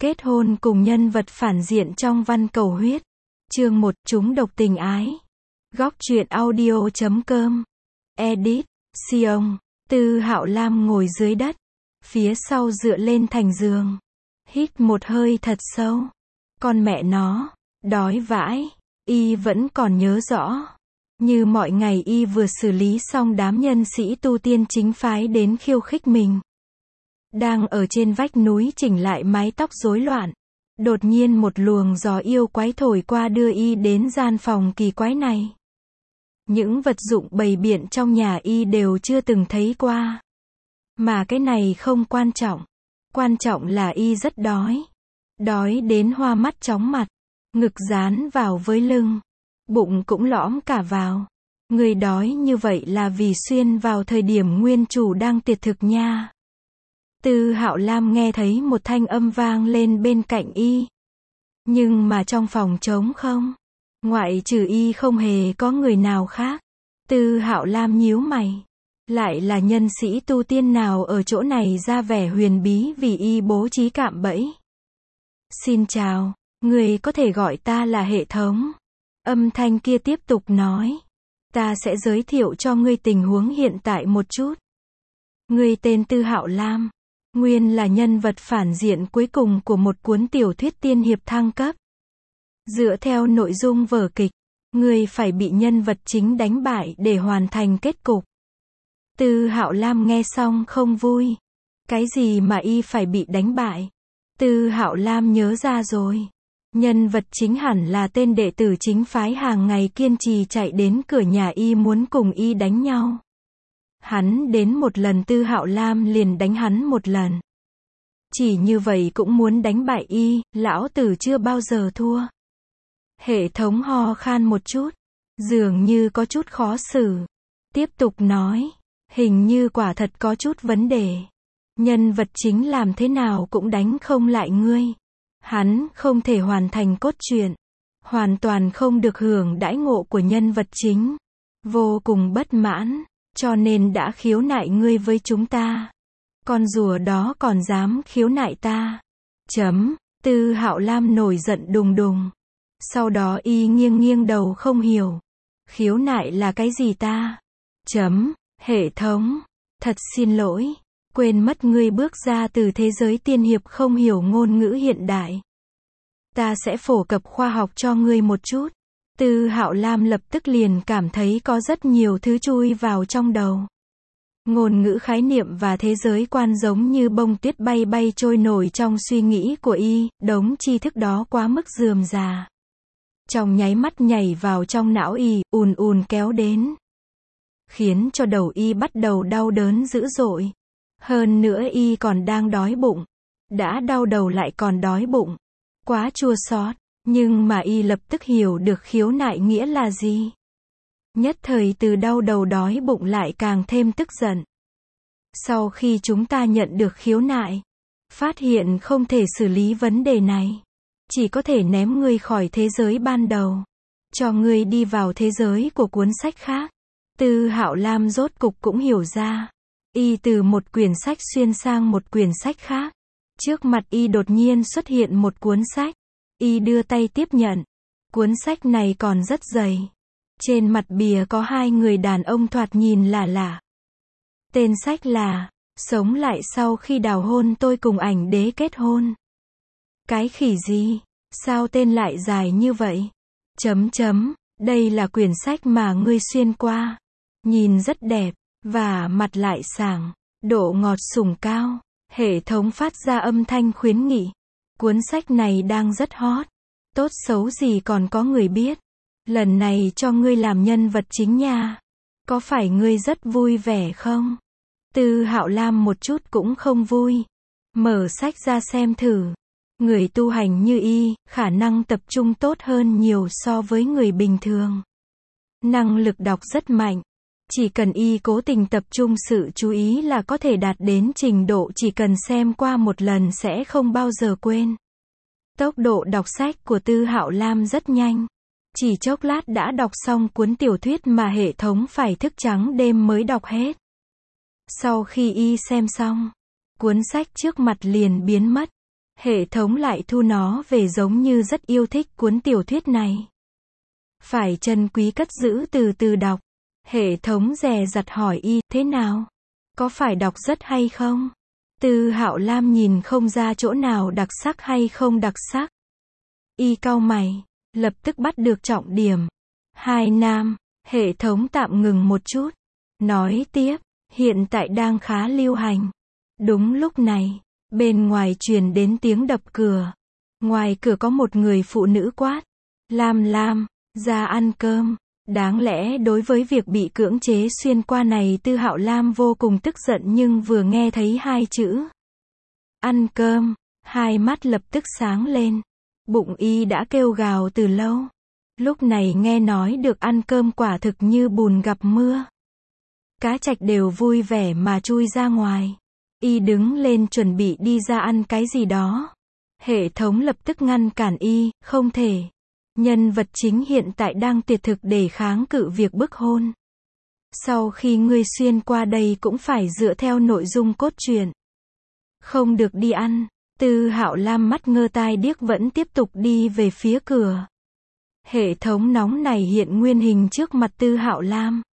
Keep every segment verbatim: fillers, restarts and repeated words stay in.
Kết hôn cùng nhân vật phản diện trong Văn Cầu Huyết. Chương một, chúng độc tình ái. Góc truyện audio chấm com. Edit, Sion. Tư Hạo Lam ngồi dưới đất, phía sau dựa lên thành giường, hít một hơi thật sâu. Con mẹ nó, đói vãi. Y vẫn còn nhớ rõ, như mọi ngày y vừa xử lý xong đám nhân sĩ tu tiên chính phái đến khiêu khích mình. Đang ở trên vách núi chỉnh lại mái tóc rối loạn, đột nhiên một luồng gió yêu quái thổi qua đưa y đến gian phòng kỳ quái này. Những vật dụng bày biện trong nhà y đều chưa từng thấy qua. Mà cái này không quan trọng. Quan trọng là y rất đói. Đói đến hoa mắt chóng mặt. Ngực dán vào với lưng. Bụng cũng lõm cả vào. Người đói như vậy là vì xuyên vào thời điểm nguyên chủ đang tiệt thực nha. Tư Hạo Lam nghe thấy một thanh âm vang lên bên cạnh y. Nhưng mà trong phòng trống không. Ngoại trừ y không hề có người nào khác. Tư Hạo Lam nhíu mày. Lại là nhân sĩ tu tiên nào ở chỗ này ra vẻ huyền bí vì y bố trí cạm bẫy. Xin chào, người có thể gọi ta là Hệ Thống. Âm thanh kia tiếp tục nói. Ta sẽ giới thiệu cho ngươi tình huống hiện tại một chút. Ngươi tên Tư Hạo Lam. Nguyên là nhân vật phản diện cuối cùng của một cuốn tiểu thuyết tiên hiệp thăng cấp. Dựa theo nội dung vở kịch, ngươi phải bị nhân vật chính đánh bại để hoàn thành kết cục. Tư Hạo Lam nghe xong không vui. Cái gì mà y phải bị đánh bại? Tư Hạo Lam nhớ ra rồi. Nhân vật chính hẳn là tên đệ tử chính phái hàng ngày kiên trì chạy đến cửa nhà y muốn cùng y đánh nhau. Hắn đến một lần Tư Hạo Lam liền đánh hắn một lần. Chỉ như vậy cũng muốn đánh bại y, lão tử chưa bao giờ thua. Hệ Thống ho khan một chút, dường như có chút khó xử. Tiếp tục nói, hình như quả thật có chút vấn đề. Nhân vật chính làm thế nào cũng đánh không lại ngươi. Hắn không thể hoàn thành cốt truyện, hoàn toàn không được hưởng đãi ngộ của nhân vật chính. Vô cùng bất mãn, cho nên đã khiếu nại ngươi với chúng ta. Con rùa đó còn dám khiếu nại ta. Chấm, Tư Hạo Lam nổi giận đùng đùng. Sau đó y nghiêng nghiêng đầu không hiểu. Khiếu nại là cái gì ta? Chấm, Hệ Thống. Thật xin lỗi. Quên mất ngươi bước ra từ thế giới tiên hiệp không hiểu ngôn ngữ hiện đại. Ta sẽ phổ cập khoa học cho ngươi một chút. Tư Hạo Lam lập tức liền cảm thấy có rất nhiều thứ chui vào trong đầu. Ngôn ngữ khái niệm và thế giới quan giống như bông tuyết bay bay trôi nổi trong suy nghĩ của y, đống tri thức đó quá mức rườm rà. Trong nháy mắt nhảy vào trong não y, ùn ùn kéo đến. Khiến cho đầu y bắt đầu đau đớn dữ dội. Hơn nữa y còn đang đói bụng. Đã đau đầu lại còn đói bụng. Quá chua xót. Nhưng mà y lập tức hiểu được khiếu nại nghĩa là gì. Nhất thời từ đau đầu đói bụng lại càng thêm tức giận. Sau khi chúng ta nhận được khiếu nại, phát hiện không thể xử lý vấn đề này, chỉ có thể ném ngươi khỏi thế giới ban đầu, cho ngươi đi vào thế giới của cuốn sách khác. Tư Hạo Lam rốt cục cũng hiểu ra. Y từ một quyển sách xuyên sang một quyển sách khác. Trước mặt y đột nhiên xuất hiện một cuốn sách. Y đưa tay tiếp nhận. Cuốn sách này còn rất dày. Trên mặt bìa có hai người đàn ông thoạt nhìn lạ lạ. Tên sách là Sống lại sau khi đào hôn tôi cùng ảnh đế kết hôn. Cái khỉ gì? Sao tên lại dài như vậy? Chấm chấm. Đây là quyển sách mà ngươi xuyên qua. Nhìn rất đẹp. Và mặt lại sảng. Độ ngọt sủng cao. Hệ Thống phát ra âm thanh khuyến nghị. Cuốn sách này đang rất hot. Tốt xấu gì còn có người biết. Lần này cho ngươi làm nhân vật chính nha. Có phải ngươi rất vui vẻ không? Tư Hạo Lam một chút cũng không vui. Mở sách ra xem thử. Người tu hành như y, khả năng tập trung tốt hơn nhiều so với người bình thường. Năng lực đọc rất mạnh. Chỉ cần y cố tình tập trung sự chú ý là có thể đạt đến trình độ chỉ cần xem qua một lần sẽ không bao giờ quên. Tốc độ đọc sách của Tư Hạo Lam rất nhanh. Chỉ chốc lát đã đọc xong cuốn tiểu thuyết mà Hệ Thống phải thức trắng đêm mới đọc hết. Sau khi y xem xong, cuốn sách trước mặt liền biến mất. Hệ thống lại thu nó về giống như rất yêu thích cuốn tiểu thuyết này. Phải trân quý cất giữ từ từ đọc. Hệ thống dè dặt hỏi y, thế nào? Có phải đọc rất hay không? Tư Hạo Lam nhìn không ra chỗ nào đặc sắc hay không đặc sắc. Y cau mày, lập tức bắt được trọng điểm. Hai nam, hệ thống tạm ngừng một chút. Nói tiếp, hiện tại đang khá lưu hành. Đúng lúc này, bên ngoài truyền đến tiếng đập cửa. Ngoài cửa có một người phụ nữ quát. Lam Lam, ra ăn cơm. Đáng lẽ đối với việc bị cưỡng chế xuyên qua này Tư Hạo Lam vô cùng tức giận nhưng vừa nghe thấy hai chữ ăn cơm, hai mắt lập tức sáng lên. Bụng y đã kêu gào từ lâu. Lúc này nghe nói được ăn cơm quả thực như bùn gặp mưa. Cá trạch đều vui vẻ mà chui ra ngoài. Y đứng lên chuẩn bị đi ra ăn cái gì đó. Hệ thống lập tức ngăn cản y, không thể. Nhân vật chính hiện tại đang tuyệt thực để kháng cự việc bức hôn. Sau khi ngươi xuyên qua đây cũng phải dựa theo nội dung cốt truyện. Không được đi ăn. Tư Hạo Lam mắt ngơ tai điếc vẫn tiếp tục đi về phía cửa. Hệ thống nóng này hiện nguyên hình trước mặt Tư Hạo Lam.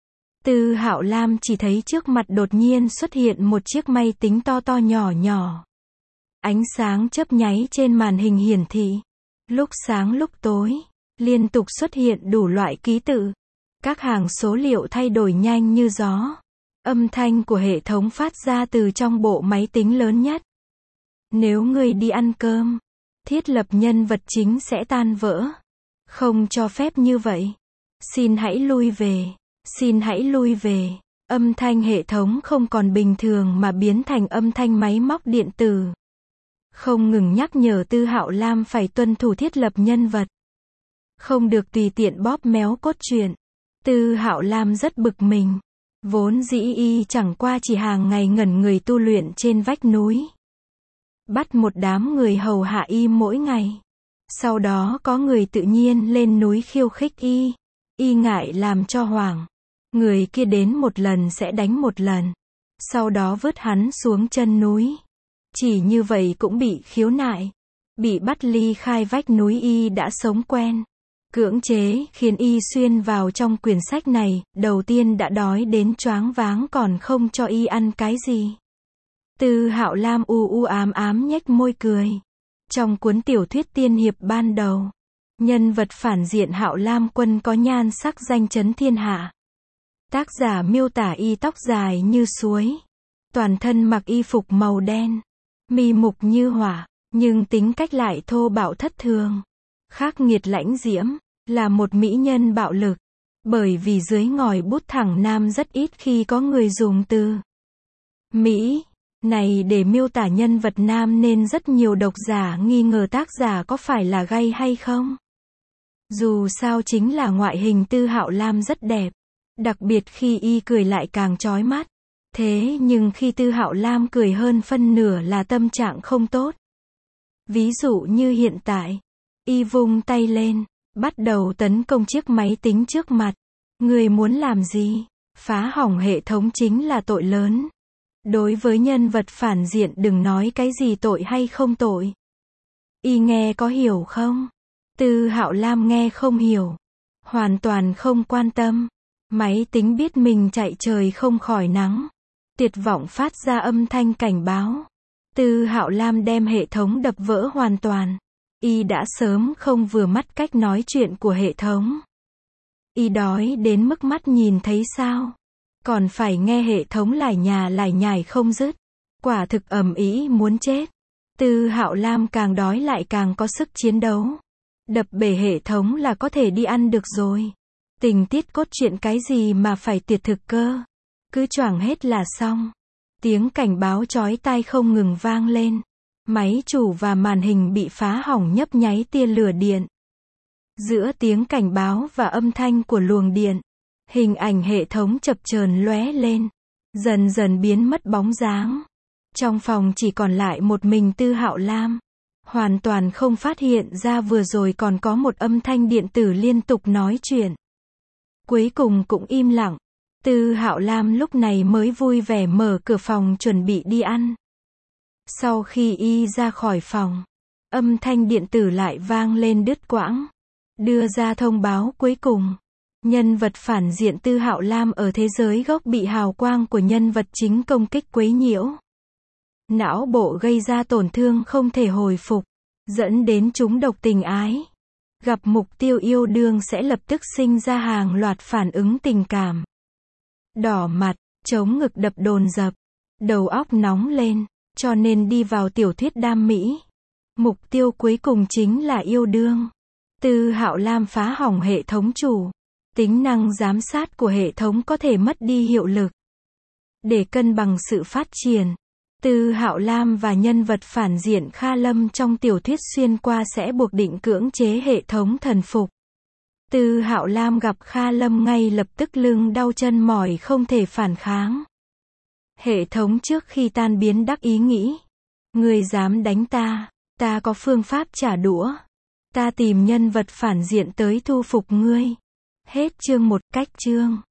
Tư Hạo Lam chỉ thấy trước mặt đột nhiên xuất hiện một chiếc máy tính to to nhỏ nhỏ. Ánh sáng chớp nháy trên màn hình hiển thị. Lúc sáng lúc tối, liên tục xuất hiện đủ loại ký tự. Các hàng số liệu thay đổi nhanh như gió. Âm thanh của hệ thống phát ra từ trong bộ máy tính lớn nhất. Nếu ngươi đi ăn cơm, thiết lập nhân vật chính sẽ tan vỡ. Không cho phép như vậy. Xin hãy lui về. Xin hãy lui về. Âm thanh hệ thống không còn bình thường mà biến thành âm thanh máy móc điện tử. Không ngừng nhắc nhở Tư Hạo Lam phải tuân thủ thiết lập nhân vật. Không được tùy tiện bóp méo cốt truyện. Tư Hạo Lam rất bực mình. Vốn dĩ y chẳng qua chỉ hàng ngày ngẩn người tu luyện trên vách núi. Bắt một đám người hầu hạ y mỗi ngày. Sau đó có người tự nhiên lên núi khiêu khích y. Y ngại làm cho hoảng. Người kia đến một lần sẽ đánh một lần. Sau đó vứt hắn xuống chân núi. Chỉ như vậy cũng bị khiếu nại. Bị bắt ly khai vách núi y đã sống quen. Cưỡng chế khiến y xuyên vào trong quyển sách này, đầu tiên đã đói đến choáng váng còn không cho y ăn cái gì. Tư Hạo Lam u u ám ám nhếch môi cười. Trong cuốn tiểu thuyết tiên hiệp ban đầu, nhân vật phản diện Hạo Lam Quân có nhan sắc danh chấn thiên hạ. Tác giả miêu tả y tóc dài như suối. Toàn thân mặc y phục màu đen. Mi mục như hỏa, nhưng tính cách lại thô bạo thất thường. Khắc nghiệt lãnh diễm, là một mỹ nhân bạo lực. Bởi vì dưới ngòi bút thẳng nam rất ít khi có người dùng từ Mỹ này để miêu tả nhân vật nam nên rất nhiều độc giả nghi ngờ tác giả có phải là gay hay không. Dù sao chính là ngoại hình Tư Hạo Lam rất đẹp. Đặc biệt khi y cười lại càng chói mắt. Thế nhưng khi Tư Hạo Lam cười hơn phân nửa là tâm trạng không tốt. Ví dụ như hiện tại, y vung tay lên, bắt đầu tấn công chiếc máy tính trước mặt. Người muốn làm gì? Phá hỏng hệ thống chính là tội lớn. Đối với nhân vật phản diện đừng nói cái gì tội hay không tội. Y nghe có hiểu không? Tư Hạo Lam nghe không hiểu. Hoàn toàn không quan tâm. Máy tính biết mình chạy trời không khỏi nắng. Tuyệt vọng phát ra âm thanh cảnh báo. Tư Hạo Lam đem hệ thống đập vỡ hoàn toàn. Y đã sớm không vừa mắt cách nói chuyện của hệ thống. Y đói đến mức mắt nhìn thấy sao. Còn phải nghe hệ thống lải nhà lải nhải không dứt. Quả thực ầm ĩ muốn chết. Tư Hạo Lam càng đói lại càng có sức chiến đấu. Đập bể hệ thống là có thể đi ăn được rồi. Tình tiết cốt truyện cái gì mà phải tuyệt thực cơ. Cứ choảng hết là xong. Tiếng cảnh báo chói tai không ngừng vang lên. Máy chủ và màn hình bị phá hỏng nhấp nháy tia lửa điện. Giữa tiếng cảnh báo và âm thanh của luồng điện, hình ảnh hệ thống chập chờn lóe lên, dần dần biến mất bóng dáng. Trong phòng chỉ còn lại một mình Tư Hạo Lam. Hoàn toàn không phát hiện ra vừa rồi còn có một âm thanh điện tử liên tục nói chuyện. Cuối cùng cũng im lặng. Tư Hạo Lam lúc này mới vui vẻ mở cửa phòng chuẩn bị đi ăn. Sau khi y ra khỏi phòng, âm thanh điện tử lại vang lên đứt quãng, đưa ra thông báo cuối cùng. Nhân vật phản diện Tư Hạo Lam ở thế giới gốc bị hào quang của nhân vật chính công kích quấy nhiễu. Não bộ gây ra tổn thương không thể hồi phục, dẫn đến trúng độc tình ái. Gặp mục tiêu yêu đương sẽ lập tức sinh ra hàng loạt phản ứng tình cảm. Đỏ mặt, chống ngực đập đồn dập, đầu óc nóng lên, cho nên đi vào tiểu thuyết đam mỹ. Mục tiêu cuối cùng chính là yêu đương. Tư Hạo Lam phá hỏng hệ thống chủ. Tính năng giám sát của hệ thống có thể mất đi hiệu lực. Để cân bằng sự phát triển, Tư Hạo Lam và nhân vật phản diện Kha Lâm trong tiểu thuyết xuyên qua sẽ buộc định cưỡng chế hệ thống thần phục. Tư Hạo Lam gặp Kha Lâm ngay lập tức lưng đau chân mỏi không thể phản kháng. Hệ thống trước khi tan biến đắc ý nghĩ. Ngươi dám đánh ta, ta có phương pháp trả đũa. Ta tìm nhân vật phản diện tới thu phục ngươi. Hết chương một, cách chương.